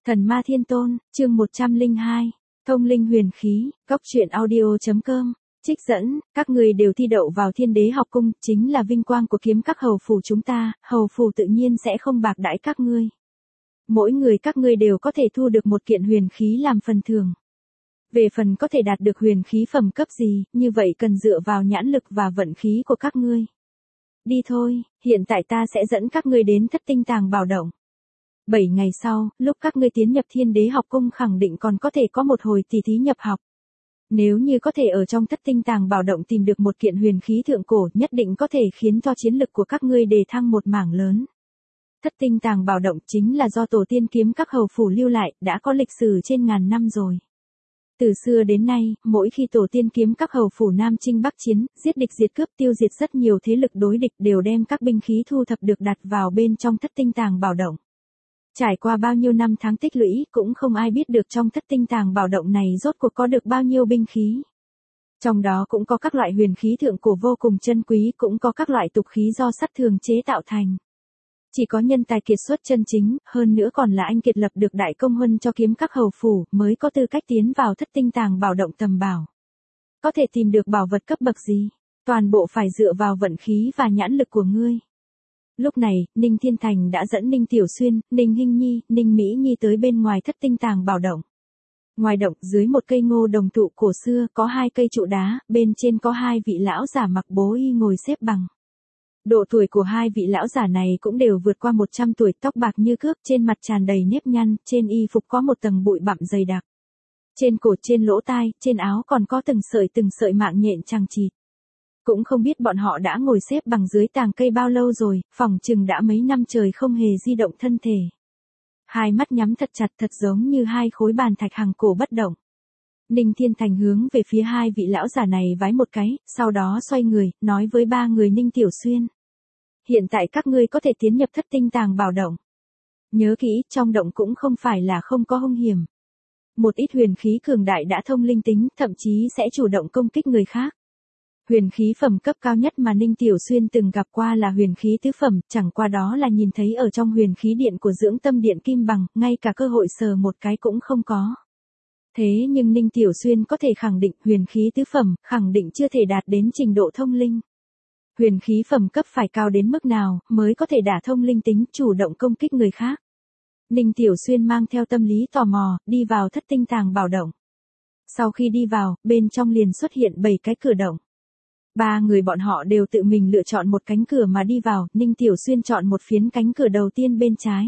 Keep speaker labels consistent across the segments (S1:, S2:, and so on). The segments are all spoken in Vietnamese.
S1: Thần Ma Thiên Tôn, chương 102, Thông linh huyền khí, Cốc truyện audio.com, trích dẫn, các người đều thi đậu vào Thiên Đế học cung, chính là vinh quang của kiếm các hầu phủ chúng ta, hầu phủ tự nhiên sẽ không bạc đãi các ngươi. Mỗi người các ngươi đều có thể thu được một kiện huyền khí làm phần thưởng. Về phần có thể đạt được huyền khí phẩm cấp gì, như vậy cần dựa vào nhãn lực và vận khí của các ngươi. Đi thôi, hiện tại ta sẽ dẫn các ngươi đến Thất Tinh Tàng Bảo Động. 7 ngày sau, lúc các ngươi tiến nhập Thiên Đế học cung khẳng định còn có thể có một hồi tỷ thí nhập học. Nếu như có thể ở trong Thất Tinh Tàng Bảo Động tìm được một kiện huyền khí thượng cổ, nhất định có thể khiến cho chiến lực của các ngươi đề thăng một mảng lớn. Thất Tinh Tàng Bảo Động chính là do tổ tiên kiếm các hầu phủ lưu lại, đã có lịch sử trên ngàn năm rồi. Từ xưa đến nay, mỗi khi tổ tiên kiếm các hầu phủ Nam Chinh Bắc Chiến, giết địch diệt cướp tiêu diệt rất nhiều thế lực đối địch đều đem các binh khí thu thập được đặt vào bên trong Thất Tinh Tàng Bảo Động. Trải qua bao nhiêu năm tháng tích lũy cũng không ai biết được trong Thất Tinh Tàng Bảo Động này rốt cuộc có được bao nhiêu binh khí. Trong đó cũng có các loại huyền khí thượng cổ vô cùng chân quý, cũng có các loại tục khí do sắt thường chế tạo thành. Chỉ có nhân tài kiệt xuất chân chính, hơn nữa còn là anh kiệt lập được đại công huân cho kiếm các hầu phủ, mới có tư cách tiến vào Thất Tinh Tàng Bảo Động tầm bảo. Có thể tìm được bảo vật cấp bậc gì, toàn bộ phải dựa vào vận khí và nhãn lực của ngươi. Lúc này, Ninh Thiên Thành đã dẫn Ninh Tiểu Xuyên, Ninh Hinh Nhi, Ninh Mỹ Nhi tới bên ngoài Thất Tinh Tàng Bảo Động. Ngoài động, dưới một cây ngô đồng thụ cổ xưa, có 2 cây trụ đá, bên trên có 2 vị lão giả mặc bố y ngồi xếp bằng. Độ tuổi của 2 vị lão giả này cũng đều vượt qua 100 tuổi, tóc bạc như cước, trên mặt tràn đầy nếp nhăn, trên y phục có một tầng bụi bặm dày đặc. Trên cổ, trên lỗ tai, trên áo còn có từng sợi mạng nhện chằng chịt. Cũng không biết bọn họ đã ngồi xếp bằng dưới tàng cây bao lâu rồi, phỏng chừng đã mấy năm trời không hề di động thân thể. Hai mắt nhắm thật chặt, thật giống như 2 khối bàn thạch hằng cổ bất động. Ninh Thiên Thành hướng về phía 2 vị lão giả này vái một cái, sau đó xoay người, nói với 3 người Ninh Tiểu Xuyên. Hiện tại các ngươi có thể tiến nhập Thất Tinh Tàng Bảo Động. Nhớ kỹ, trong động cũng không phải là không có hung hiểm. Một ít huyền khí cường đại đã thông linh tính, thậm chí sẽ chủ động công kích người khác. Huyền khí phẩm cấp cao nhất mà Ninh Tiểu Xuyên từng gặp qua là huyền khí tứ phẩm, chẳng qua đó là nhìn thấy ở trong huyền khí điện của Dưỡng Tâm Điện Kim Bằng, ngay cả cơ hội sờ một cái cũng không có. Thế nhưng Ninh Tiểu Xuyên có thể khẳng định huyền khí tứ phẩm, khẳng định chưa thể đạt đến trình độ thông linh. Huyền khí phẩm cấp phải cao đến mức nào, mới có thể đả thông linh tính, chủ động công kích người khác. Ninh Tiểu Xuyên mang theo tâm lý tò mò, đi vào Thất Tinh Tàng Bảo Động. Sau khi đi vào, bên trong liền xuất hiện 7 cái cửa động. 3 người bọn họ đều tự mình lựa chọn một cánh cửa mà đi vào, Ninh Tiểu Xuyên chọn một phiến cánh cửa đầu tiên bên trái.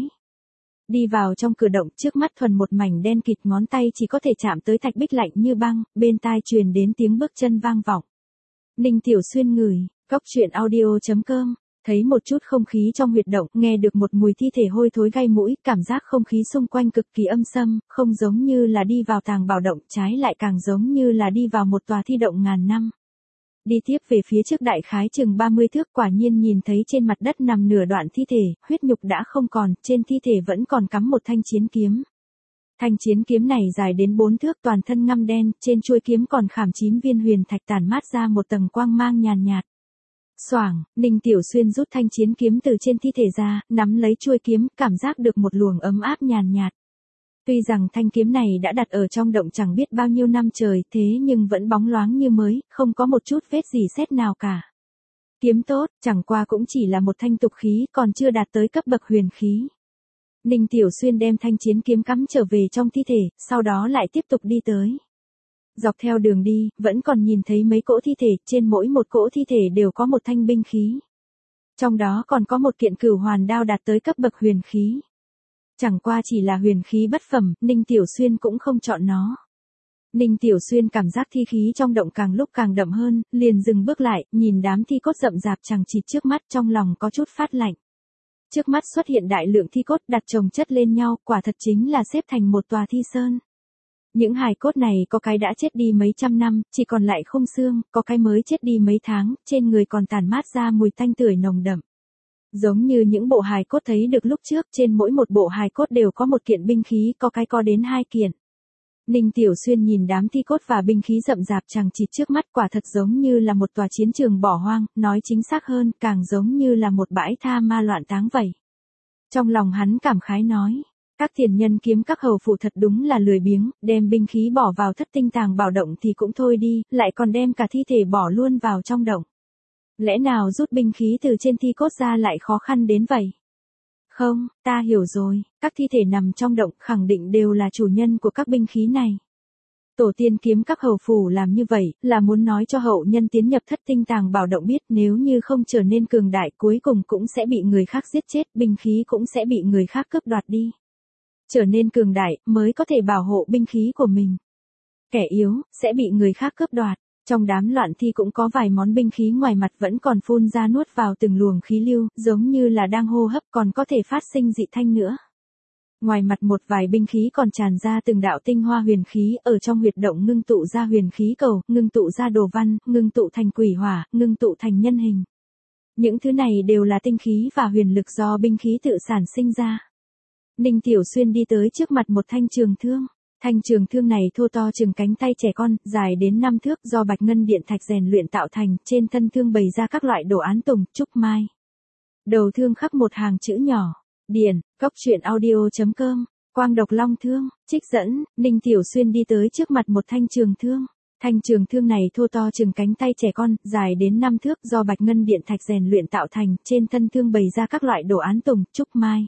S1: Đi vào trong cửa động, trước mắt thuần một mảnh đen kịt, ngón tay chỉ có thể chạm tới thạch bích lạnh như băng, bên tai truyền đến tiếng bước chân vang vọng. Ninh Tiểu Xuyên ngửi, Cốc truyện audio.com, thấy một chút không khí trong huyệt động, nghe được một mùi thi thể hôi thối gây mũi, cảm giác không khí xung quanh cực kỳ âm xâm, không giống như là đi vào Tàng Bảo Động, trái lại càng giống như là đi vào một tòa thi động ngàn năm. Đi tiếp về phía trước đại khái chừng 30 thước, quả nhiên nhìn thấy trên mặt đất nằm nửa đoạn thi thể, huyết nhục đã không còn, trên thi thể vẫn còn cắm một thanh chiến kiếm. Thanh chiến kiếm này dài đến 4 thước, toàn thân ngăm đen, trên chuôi kiếm còn khảm 9 viên huyền thạch tản mát ra một tầng quang mang nhàn nhạt. Xoảng, Ninh Tiểu Xuyên rút thanh chiến kiếm từ trên thi thể ra, nắm lấy chuôi kiếm, cảm giác được một luồng ấm áp nhàn nhạt. Tuy rằng thanh kiếm này đã đặt ở trong động chẳng biết bao nhiêu năm trời, thế nhưng vẫn bóng loáng như mới, không có một chút vết gì sét nào cả. Kiếm tốt, chẳng qua cũng chỉ là một thanh tục khí, còn chưa đạt tới cấp bậc huyền khí. Ninh Tiểu Xuyên đem thanh chiến kiếm cắm trở về trong thi thể, sau đó lại tiếp tục đi tới. Dọc theo đường đi, vẫn còn nhìn thấy mấy cỗ thi thể, trên mỗi một cỗ thi thể đều có một thanh binh khí. Trong đó còn có một kiện Cửu Hoàn đao đạt tới cấp bậc huyền khí. Chẳng qua chỉ là huyền khí bất phẩm, Ninh Tiểu Xuyên cũng không chọn nó. Ninh Tiểu Xuyên cảm giác thi khí trong động càng lúc càng đậm hơn, liền dừng bước lại, nhìn đám thi cốt rậm rạp chằng chịt trước mắt, trong lòng có chút phát lạnh. Trước mắt xuất hiện đại lượng thi cốt đặt chồng chất lên nhau, quả thật chính là xếp thành một tòa thi sơn. Những hài cốt này có cái đã chết đi mấy trăm năm, chỉ còn lại khung xương, có cái mới chết đi mấy tháng, trên người còn tản mát ra mùi tanh tưởi nồng đậm. Giống như những bộ hài cốt thấy được lúc trước, trên mỗi một bộ hài cốt đều có một kiện binh khí, có cái có đến 2 kiện. Ninh Tiểu Xuyên nhìn đám thi cốt và binh khí rậm rạp chằng chịt trước mắt, quả thật giống như là một tòa chiến trường bỏ hoang, nói chính xác hơn, càng giống như là một bãi tha ma loạn táng vậy. Trong lòng hắn cảm khái nói, Các tiền nhân kiếm các hầu phủ thật đúng là lười biếng, đem binh khí bỏ vào thất tinh tàng bảo động thì cũng thôi đi, lại còn đem cả thi thể bỏ luôn vào trong động. Lẽ nào rút binh khí từ trên thi cốt ra lại khó khăn đến vậy? Không, ta hiểu rồi, các thi thể nằm trong động khẳng định đều là chủ nhân của các binh khí này. Tổ tiên kiếm các hầu phủ làm như vậy là muốn nói cho hậu nhân tiến nhập thất tinh tàng bảo động biết nếu như không trở nên cường đại cuối cùng cũng sẽ bị người khác giết chết, binh khí cũng sẽ bị người khác cướp đoạt đi. Trở nên cường đại mới có thể bảo hộ binh khí của mình. Kẻ yếu sẽ bị người khác cướp đoạt. Trong đám loạn thi cũng có vài món binh khí ngoài mặt vẫn còn phun ra nuốt vào từng luồng khí lưu, giống như là đang hô hấp còn có thể phát sinh dị thanh nữa. Ngoài mặt một vài binh khí còn tràn ra từng đạo tinh hoa huyền khí ở trong huyệt động ngưng tụ ra huyền khí cầu, ngưng tụ ra đồ văn, ngưng tụ thành quỷ hỏa, ngưng tụ thành nhân hình. Những thứ này đều là tinh khí và huyền lực do binh khí tự sản sinh ra. Ninh Tiểu Xuyên đi tới trước mặt một thanh trường thương. Thanh trường thương này thô to chừng cánh tay trẻ con, dài đến 5 thước do bạch ngân điện thạch rèn luyện tạo thành, trên thân thương bày ra các loại đồ án tùng, trúc mai. Đầu thương khắc một hàng chữ nhỏ. Điển, cốc truyện audio.com, quang độc long thương, trích dẫn, Ninh Tiểu Xuyên đi tới trước mặt một thanh trường thương. Thanh trường thương này thô to chừng cánh tay trẻ con, dài đến 5 thước do bạch ngân điện thạch rèn luyện tạo thành, trên thân thương bày ra các loại đồ án tùng, trúc mai.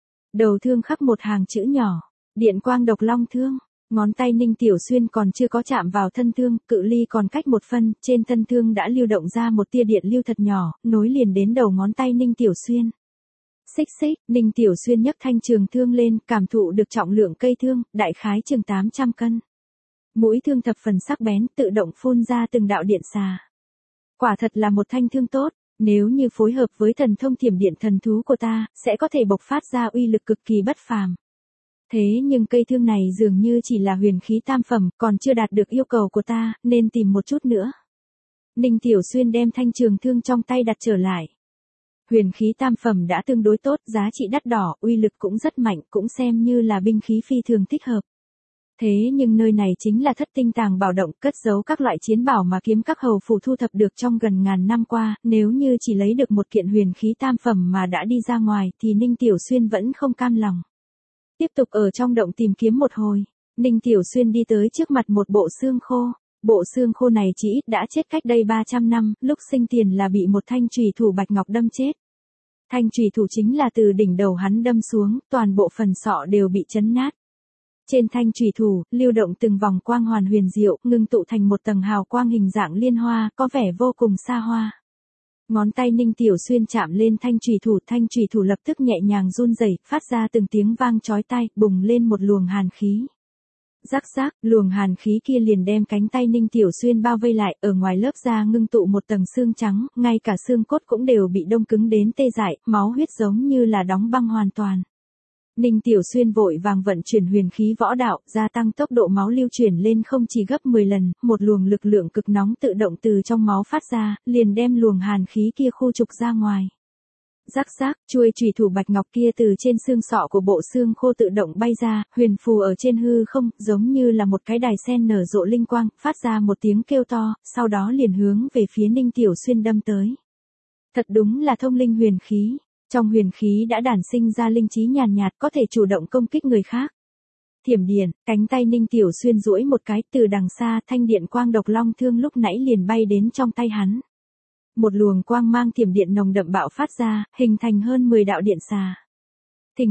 S1: Đầu thương khắc một hàng chữ nhỏ, điện quang độc long thương. Ngón tay Ninh Tiểu Xuyên còn chưa có chạm vào thân thương, cự ly còn cách một phân, trên thân thương đã lưu động ra một tia điện lưu thật nhỏ, nối liền đến đầu ngón tay Ninh Tiểu Xuyên. Xích xích, Ninh Tiểu Xuyên nhấc thanh trường thương lên, cảm thụ được trọng lượng cây thương, đại khái chừng 800 cân. Mũi thương thập phần sắc bén, tự động phun ra từng đạo điện xà. Quả thật là một thanh thương tốt, nếu như phối hợp với thần thông thiểm điện thần thú của ta, sẽ có thể bộc phát ra uy lực cực kỳ bất phàm. Thế nhưng cây thương này dường như chỉ là huyền khí tam phẩm, còn chưa đạt được yêu cầu của ta, nên tìm một chút nữa. Ninh Tiểu Xuyên đem thanh trường thương trong tay đặt trở lại. Huyền khí tam phẩm đã tương đối tốt, giá trị đắt đỏ, uy lực cũng rất mạnh, cũng xem như là binh khí phi thường thích hợp. Thế nhưng nơi này chính là thất tinh tàng bảo động, cất giấu các loại chiến bảo mà kiếm các hầu phủ thu thập được trong gần ngàn năm qua, nếu như chỉ lấy được một kiện huyền khí tam phẩm mà đã đi ra ngoài thì Ninh Tiểu Xuyên vẫn không cam lòng. Tiếp tục ở trong động tìm kiếm một hồi, Ninh Tiểu Xuyên đi tới trước mặt một bộ xương khô. Bộ xương khô này chỉ ít đã chết cách đây 300 năm, lúc sinh tiền là bị một thanh chùy thủ bạch ngọc đâm chết. Thanh chùy thủ chính là từ đỉnh đầu hắn đâm xuống, toàn bộ phần sọ đều bị chấn nát. Trên thanh chùy thủ, lưu động từng vòng quang hoàn huyền diệu, ngưng tụ thành một tầng hào quang hình dạng liên hoa, có vẻ vô cùng xa hoa. Ngón tay Ninh Tiểu Xuyên chạm lên thanh chùy thủ lập tức nhẹ nhàng run rẩy, phát ra từng tiếng vang chói tai, bùng lên một luồng hàn khí. Rắc rắc, luồng hàn khí kia liền đem cánh tay Ninh Tiểu Xuyên bao vây lại, ở ngoài lớp da ngưng tụ một tầng xương trắng, ngay cả xương cốt cũng đều bị đông cứng đến tê dại, máu huyết giống như là đóng băng hoàn toàn. Ninh Tiểu Xuyên vội vàng vận chuyển huyền khí võ đạo, gia tăng tốc độ máu lưu chuyển lên không chỉ gấp 10 lần, một luồng lực lượng cực nóng tự động từ trong máu phát ra, liền đem luồng hàn khí kia khu trục ra ngoài. Rắc rắc, chuôi chùy thủ bạch ngọc kia từ trên xương sọ của bộ xương khô tự động bay ra, huyền phù ở trên hư không, giống như là một cái đài sen nở rộ linh quang, phát ra một tiếng kêu to, sau đó liền hướng về phía Ninh Tiểu Xuyên đâm tới. Thật đúng là thông linh huyền khí. Trong huyền khí đã đản sinh ra linh trí nhàn nhạt có thể chủ động công kích người khác. Thiểm điện, cánh tay Ninh Tiểu Xuyên duỗi một cái, từ đằng xa thanh điện quang độc long thương lúc nãy liền bay đến trong tay hắn. Một luồng quang mang thiểm điện nồng đậm bạo phát ra, hình thành hơn 10 đạo điện xà. Thình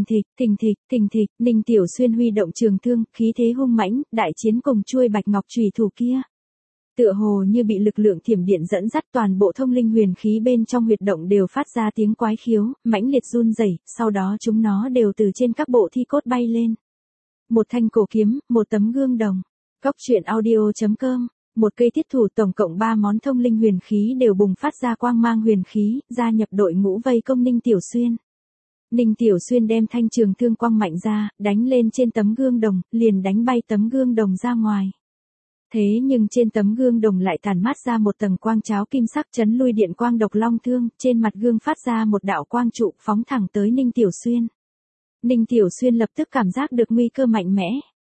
S1: thịch, Ninh Tiểu Xuyên huy động trường thương, khí thế hung mãnh, đại chiến cùng chuôi bạch ngọc chùy thủ kia. Tựa hồ như bị lực lượng thiểm điện dẫn dắt, toàn bộ thông linh huyền khí bên trong huyệt động đều phát ra tiếng quái khiếu, mãnh liệt run rẩy, sau đó chúng nó đều từ trên các bộ thi cốt bay lên. Một thanh cổ kiếm, một tấm gương đồng. Cốc truyện audio.com, một cây thiết thủ, tổng cộng 3 món thông linh huyền khí đều bùng phát ra quang mang huyền khí, gia nhập đội ngũ vây công Ninh Tiểu Xuyên. Ninh Tiểu Xuyên đem thanh trường thương quang mạnh ra, đánh lên trên tấm gương đồng, liền đánh bay tấm gương đồng ra ngoài. Thế nhưng trên tấm gương đồng lại tàn mát ra một tầng quang cháo kim sắc chấn lui điện quang độc long thương, trên mặt gương phát ra một đạo quang trụ phóng thẳng tới Ninh Tiểu Xuyên. Ninh Tiểu Xuyên lập tức cảm giác được nguy cơ mạnh mẽ.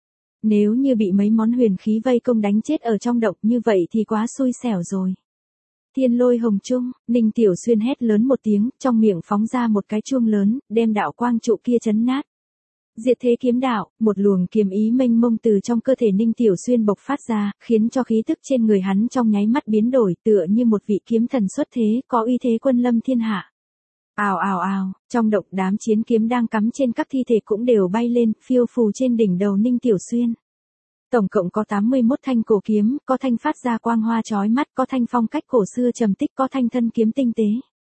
S1: Nếu như bị mấy món huyền khí vây công đánh chết ở trong động như vậy thì quá xui xẻo rồi. Thiên lôi hồng trung, Ninh Tiểu Xuyên hét lớn một tiếng, trong miệng phóng ra một cái chuông lớn, đem đạo quang trụ kia chấn nát. Diệt thế kiếm đạo, một luồng kiếm ý mênh mông từ trong cơ thể Ninh Tiểu Xuyên bộc phát ra, khiến cho khí tức trên người hắn trong nháy mắt biến đổi, tựa như một vị kiếm thần xuất thế, có uy thế quân lâm thiên hạ. Ào ào ào, trong động đám chiến kiếm đang cắm trên các thi thể cũng đều bay lên, phiêu phù trên đỉnh đầu Ninh Tiểu Xuyên. Tổng cộng có 81 thanh cổ kiếm, có thanh phát ra quang hoa chói mắt, có thanh phong cách cổ xưa trầm tích, có thanh thân kiếm tinh tế.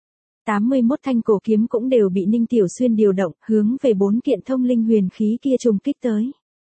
S1: 81 thanh cổ kiếm cũng đều bị Ninh Tiểu Xuyên điều động, hướng về 4 kiện thông linh huyền khí kia trùng kích tới.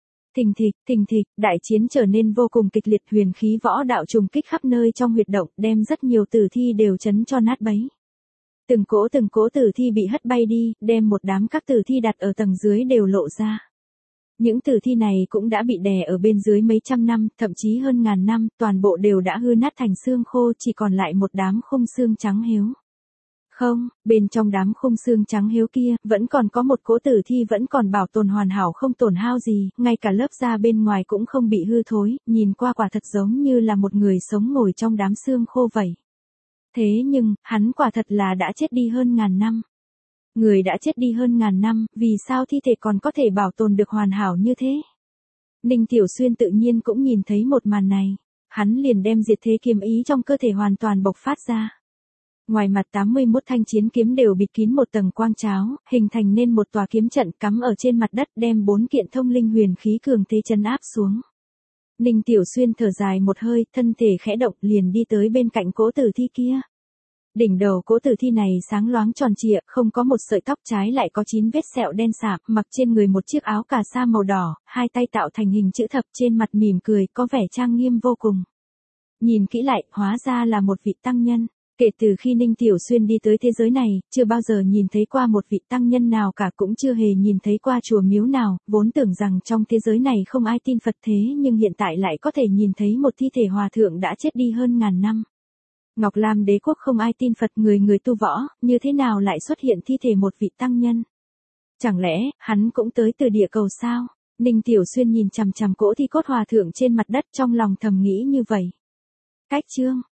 S1: Thình thịch, đại chiến trở nên vô cùng kịch liệt, huyền khí võ đạo trùng kích khắp nơi trong huyệt động, đem rất nhiều tử thi đều chấn cho nát bấy. Từng cỗ tử thi bị hất bay đi, đem một đám các tử thi đặt ở tầng dưới đều lộ ra. Những tử thi này cũng đã bị đè ở bên dưới mấy trăm năm, thậm chí hơn ngàn năm, toàn bộ đều đã hư nát thành xương khô, chỉ còn lại một đám khung xương trắng héo. Không, bên trong đám khung xương trắng héo kia, vẫn còn có một cỗ tử thi vẫn còn bảo tồn hoàn hảo không tổn hao gì, ngay cả lớp da bên ngoài cũng không bị hư thối, nhìn qua quả thật giống như là một người sống ngồi trong đám xương khô vậy. Thế nhưng, hắn quả thật là đã chết đi hơn ngàn năm. Người đã chết đi hơn ngàn năm, vì sao thi thể còn có thể bảo tồn được hoàn hảo như thế? Ninh Tiểu Xuyên tự nhiên cũng nhìn thấy một màn này. Hắn liền đem diệt thế kiếm ý trong cơ thể hoàn toàn bộc phát ra. Ngoài mặt 81 thanh chiến kiếm đều bịt kín một tầng quang cháo, hình thành nên một tòa kiếm trận cắm ở trên mặt đất, đem 4 kiện thông linh huyền khí cường thế trấn áp xuống. Ninh Tiểu Xuyên thở dài một hơi, thân thể khẽ động liền đi tới bên cạnh cỗ tử thi kia. Đỉnh đầu cỗ tử thi này sáng loáng tròn trịa, không có một sợi tóc, trái lại có 9 vết sẹo đen sạm, mặc trên người một chiếc áo cà sa màu đỏ, hai tay tạo thành hình chữ thập, trên mặt mỉm cười, có vẻ trang nghiêm vô cùng. Nhìn kỹ lại, hóa ra là một vị tăng nhân. Kể từ khi Ninh Tiểu Xuyên đi tới thế giới này, chưa bao giờ nhìn thấy qua một vị tăng nhân nào cả, cũng chưa hề nhìn thấy qua chùa miếu nào, vốn tưởng rằng trong thế giới này không ai tin Phật, thế nhưng hiện tại lại có thể nhìn thấy một thi thể hòa thượng đã chết đi hơn ngàn năm. Ngọc Lam đế quốc không ai tin Phật, người tu võ, như thế nào lại xuất hiện thi thể một vị tăng nhân? Chẳng lẽ, hắn cũng tới từ địa cầu sao? Ninh Tiểu Xuyên nhìn chằm chằm cỗ thi cốt hòa thượng trên mặt đất, trong lòng thầm nghĩ như vậy. Cách chương